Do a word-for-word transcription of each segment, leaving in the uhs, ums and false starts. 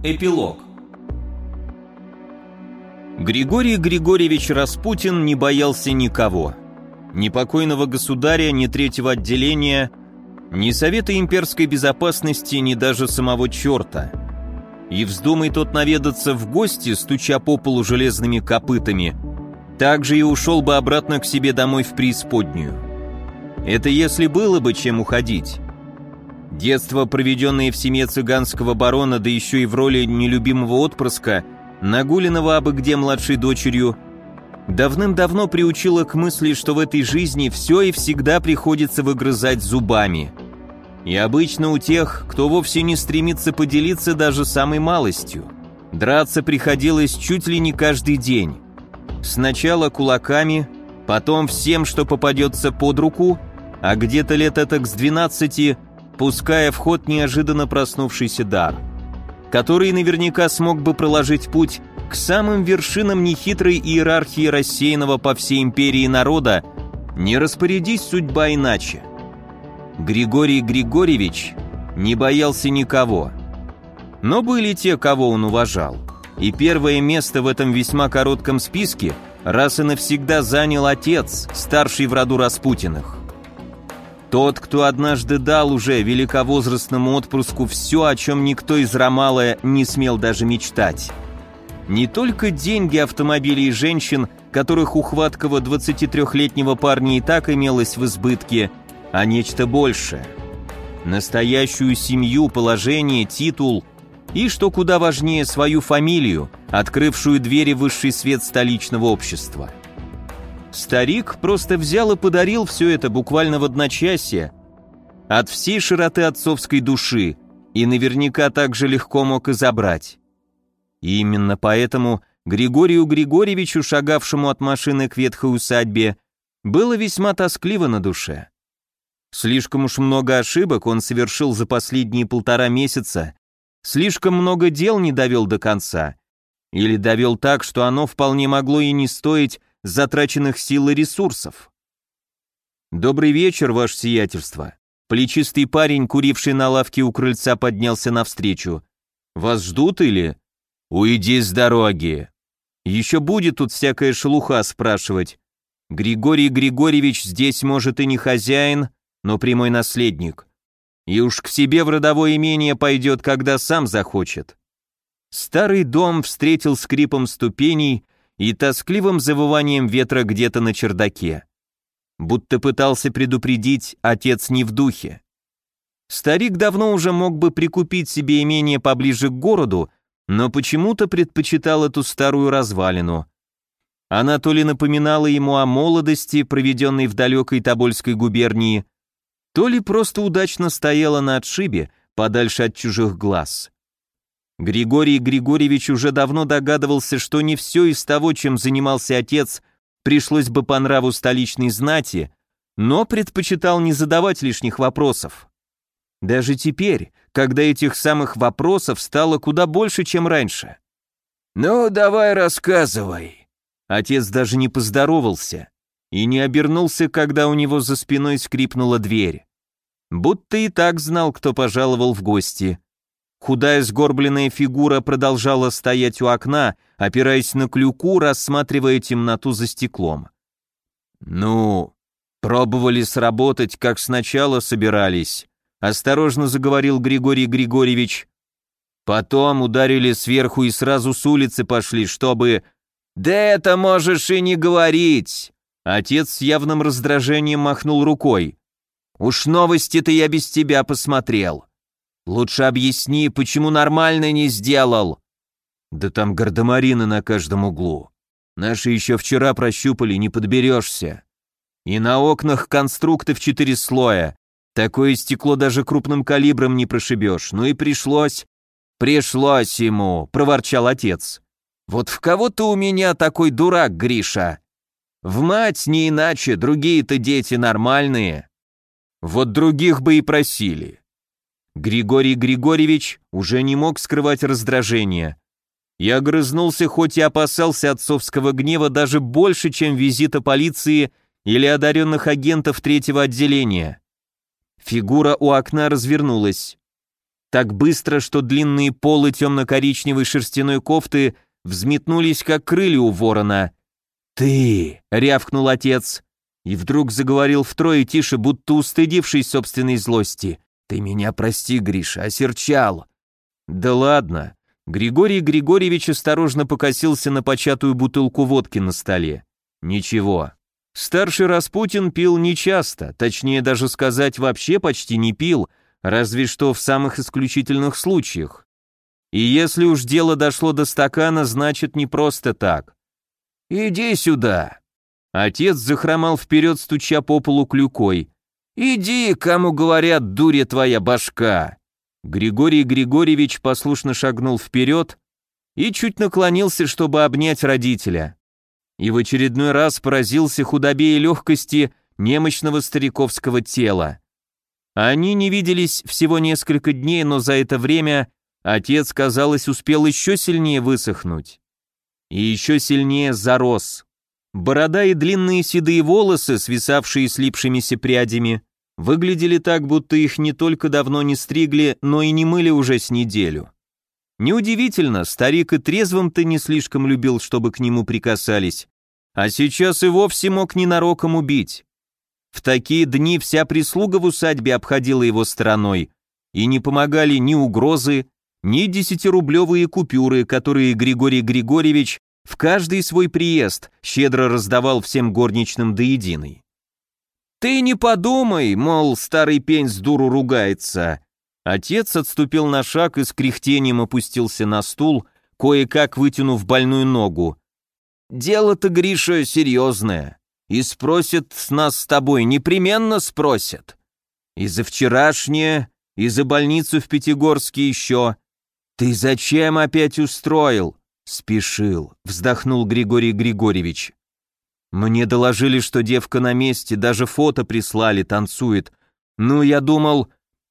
Эпилог. Григорий Григорьевич Распутин не боялся никого. Ни покойного государя, ни третьего отделения, ни Совета имперской безопасности, ни даже самого черта. И вздумай тот наведаться в гости, стуча по полу железными копытами, так же и ушел бы обратно к себе домой в преисподнюю. Это если было бы чем уходить. Детство, проведенное в семье цыганского барона, да еще и в роли нелюбимого отпрыска, нагуленного абы где младшей дочерью, давным-давно приучило к мысли, что в этой жизни все и всегда приходится выгрызать зубами. И обычно у тех, кто вовсе не стремится поделиться даже самой малостью, драться приходилось чуть ли не каждый день. Сначала кулаками, потом всем, что попадется под руку, а где-то лет этак с двенадцати пуская в ход неожиданно проснувшийся дар, который наверняка смог бы проложить путь к самым вершинам нехитрой иерархии рассеянного по всей империи народа, не распорядись судьба иначе. Григорий Григорьевич не боялся никого. Но были те, кого он уважал, и первое место в этом весьма коротком списке раз и навсегда занял отец, старший в роду Распутиных. Тот, кто однажды дал уже великовозрастному отпрыску все, о чем никто из Ромала не смел даже мечтать. Не только деньги, автомобили и женщин, которых у хваткого двадцатитрёхлетнего парня и так имелось в избытке, а нечто большее. Настоящую семью, положение, титул и, что куда важнее, свою фамилию, открывшую двери в высший свет столичного общества. Старик просто взял и подарил все это буквально в одночасье, от всей широты отцовской души, и наверняка так же легко мог и забрать. И именно поэтому Григорию Григорьевичу, шагавшему от машины к ветхой усадьбе, было весьма тоскливо на душе. Слишком уж много ошибок он совершил за последние полтора месяца, слишком много дел не довел до конца, или довел так, что оно вполне могло и не стоить затраченных сил и ресурсов. «Добрый вечер, ваше сиятельство». Плечистый парень, куривший на лавке у крыльца, поднялся навстречу. «Вас ждут или...» «Уйди с дороги». «Еще будет тут всякая шелуха спрашивать. Григорий Григорьевич здесь, может, и не хозяин, но прямой наследник. И уж к себе в родовое имение пойдет, когда сам захочет». Старый дом встретил скрипом ступеней и тоскливым завыванием ветра где-то на чердаке. Будто пытался предупредить, отец не в духе. Старик давно уже мог бы прикупить себе имение поближе к городу, но почему-то предпочитал эту старую развалину. Она то ли напоминала ему о молодости, проведенной в далекой Тобольской губернии, то ли просто удачно стояла на отшибе, подальше от чужих глаз. Григорий Григорьевич уже давно догадывался, что не все из того, чем занимался отец, пришлось бы по нраву столичной знати, но предпочитал не задавать лишних вопросов. Даже теперь, когда этих самых вопросов стало куда больше, чем раньше. «Ну, давай рассказывай». Отец даже не поздоровался и не обернулся, когда у него за спиной скрипнула дверь. Будто и так знал, кто пожаловал в гости. Худая сгорбленная фигура продолжала стоять у окна, опираясь на клюку, рассматривая темноту за стеклом. «Ну, пробовали сработать, как сначала собирались», — осторожно заговорил Григорий Григорьевич. «Потом ударили сверху и сразу с улицы пошли, чтобы...» «Да это можешь и не говорить!» Отец с явным раздражением махнул рукой. «Уж новости-то я без тебя посмотрел. Лучше объясни, почему нормально не сделал». «Да там гардемарины на каждом углу. Наши еще вчера прощупали, не подберешься. И на окнах конструкты в четыре слоя. Такое стекло даже крупным калибром не прошибешь. Ну и пришлось...» «Пришлось ему», — проворчал отец. «Вот в кого ты у меня такой дурак, Гриша? В мать не иначе, другие-то дети нормальные». «Вот других бы и просили». Григорий Григорьевич уже не мог скрывать раздражение. Я огрызнулся, хоть и опасался отцовского гнева даже больше, чем визита полиции или одаренных агентов третьего отделения. Фигура у окна развернулась. Так быстро, что длинные полы темно-коричневой шерстяной кофты взметнулись, как крылья у ворона. «Ты!» — рявкнул отец. И вдруг заговорил втрое тише, будто устыдившись собственной злости. «Ты меня прости, Гриша, осерчал». «Да ладно». Григорий Григорьевич осторожно покосился на початую бутылку водки на столе. «Ничего. Старший Распутин пил нечасто, точнее даже сказать, вообще почти не пил, разве что в самых исключительных случаях. И если уж дело дошло до стакана, значит не просто так. «Иди сюда!» Отец захромал вперед, стуча по полу клюкой. «Иди, кому говорят, дуря твоя башка!» Григорий Григорьевич послушно шагнул вперед и чуть наклонился, чтобы обнять родителя. И в очередной раз поразился худобе и легкости немощного стариковского тела. Они не виделись всего несколько дней, но за это время отец, казалось, успел еще сильнее высохнуть. И еще сильнее зарос. Борода и длинные седые волосы, свисавшие слипшимися прядями, выглядели так, будто их не только давно не стригли, но и не мыли уже с неделю. Неудивительно, старик и трезвым-то не слишком любил, чтобы к нему прикасались, а сейчас и вовсе мог ненароком убить. В такие дни вся прислуга в усадьбе обходила его стороной, и не помогали ни угрозы, ни десятирублевые купюры, которые Григорий Григорьевич в каждый свой приезд щедро раздавал всем горничным до единой. «Ты не подумай, мол, старый пень с дуру ругается». Отец отступил на шаг и с кряхтением опустился на стул, кое-как вытянув больную ногу. «Дело-то, Гриша, серьезное. И спросят с нас с тобой, непременно спросят. И за вчерашнее, и за больницу в Пятигорске еще. Ты зачем опять устроил?» «Спешил», — вздохнул Григорий Григорьевич. «Мне доложили, что девка на месте, даже фото прислали, танцует. Ну, я думал...»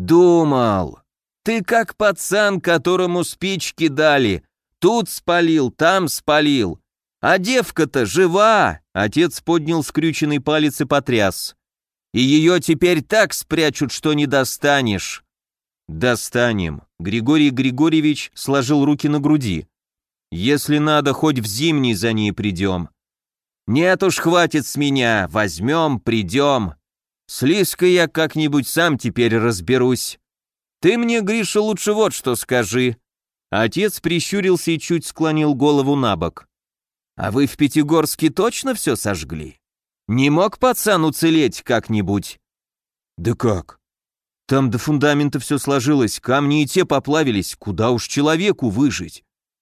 «Думал. Ты как пацан, которому спички дали. Тут спалил, там спалил. А девка-то жива!» Отец поднял скрюченный палец и потряс. «И ее теперь так спрячут, что не достанешь». «Достанем». Григорий Григорьевич сложил руки на груди. «Если надо, хоть в зимний за ней придем». «Нет уж, хватит с меня. Возьмем, придем. С Лиской я как-нибудь сам теперь разберусь. Ты мне, Гриша, лучше вот что скажи». Отец прищурился и чуть склонил голову на бок. «А вы в Пятигорске точно все сожгли? Не мог пацан уцелеть как-нибудь?» «Да как? Там до фундамента все сложилось, камни и те поплавились, куда уж человеку выжить».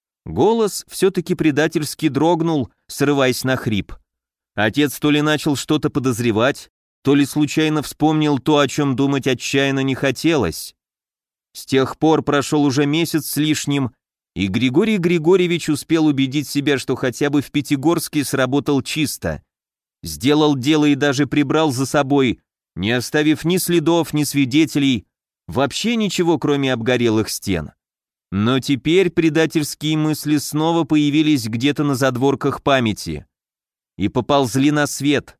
Голос все-таки предательски дрогнул, срываясь на хрип. Отец то ли начал что-то подозревать, то ли случайно вспомнил то, о чем думать отчаянно не хотелось. С тех пор прошел уже месяц с лишним, и Григорий Григорьевич успел убедить себя, что хотя бы в Пятигорске сработал чисто. Сделал дело и даже прибрал за собой, не оставив ни следов, ни свидетелей, вообще ничего, кроме обгорелых стен. Но теперь предательские мысли снова появились где-то на задворках памяти и поползли на свет.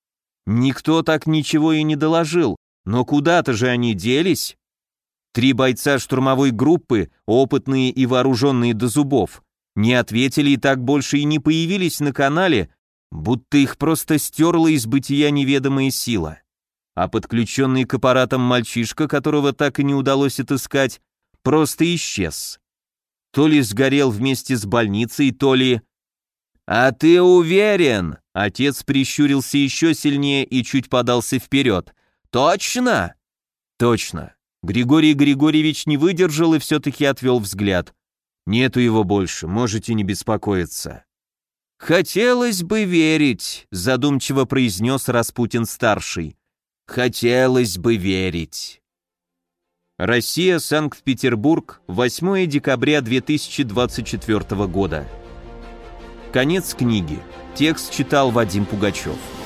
Никто так ничего и не доложил, но куда-то же они делись. Три бойца штурмовой группы, опытные и вооруженные до зубов, не ответили и так больше и не появились на канале, будто их просто стерла из бытия неведомая сила. А подключенный к аппаратам мальчишка, которого так и не удалось отыскать, просто исчез. То ли сгорел вместе с больницей, то ли... «А ты уверен?» Отец прищурился еще сильнее и чуть подался вперед. «Точно?» «Точно». Григорий Григорьевич не выдержал и все-таки отвел взгляд. «Нету его больше, можете не беспокоиться». «Хотелось бы верить», — задумчиво произнес Распутин-старший. «Хотелось бы верить». Россия, Санкт-Петербург, восьмое декабря две тысячи двадцать четвёртого года. Конец книги. Текст читал Вадим Пугачев.